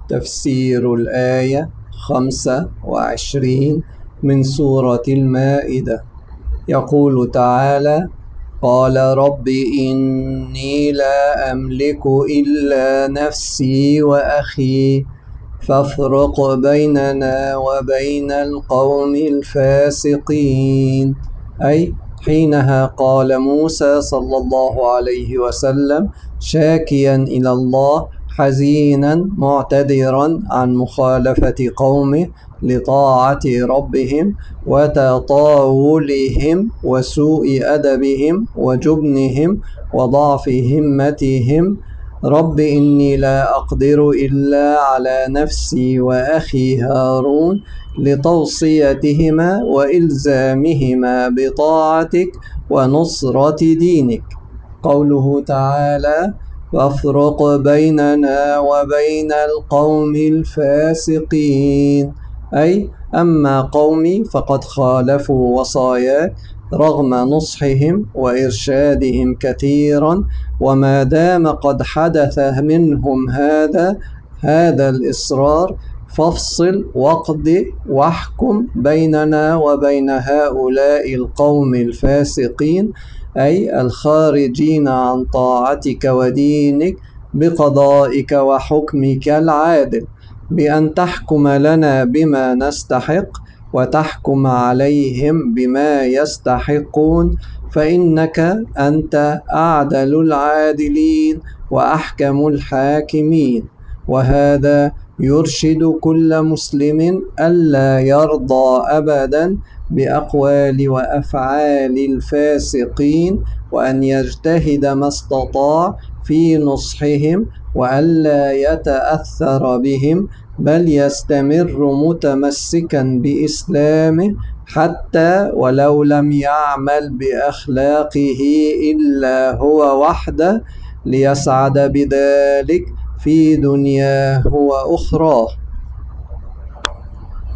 تفسير الآية 25 من سورة المائدة. يقول تعالى: قال رب إني لا أملك إلا نفسي وأخي فافرق بيننا وبين القوم الفاسقين. أي حينها قال موسى صلى الله عليه وسلم شاكيا إلى الله حزينا معتذرا عن مخالفة قومه لطاعة ربهم وتطاولهم وسوء أدبهم وجبنهم وضعف همتهم: رب إني لا أقدر إلا على نفسي وأخي هارون، لتوصيتهما وإلزامهما بطاعتك ونصرة دينك. قوله تعالى: فافرق بيننا وبين القوم الفاسقين، أي أما قومي فقد خالفوا وصاياك رغم نصحهم وإرشادهم كثيرا، وما دام قد حدث منهم هذا الإصرار فافصل واقض واحكم بيننا وبين هؤلاء القوم الفاسقين، أي الخارجين عن طاعتك ودينك، بقضائك وحكمك العادل، بأن تحكم لنا بما نستحق وتحكم عليهم بما يستحقون، فإنك أنت أعدل العادلين وأحكم الحاكمين. وهذا يرشد كل مسلم ألا يرضى أبدا بأقوال وأفعال الفاسقين، وأن يجتهد ما استطاع في نصحهم وألا يتأثر بهم، بل يستمر متمسكا بإسلامه حتى ولو لم يعمل بأخلاقه إلا هو وحده، ليسعد بذلك في دنياه وأخراه.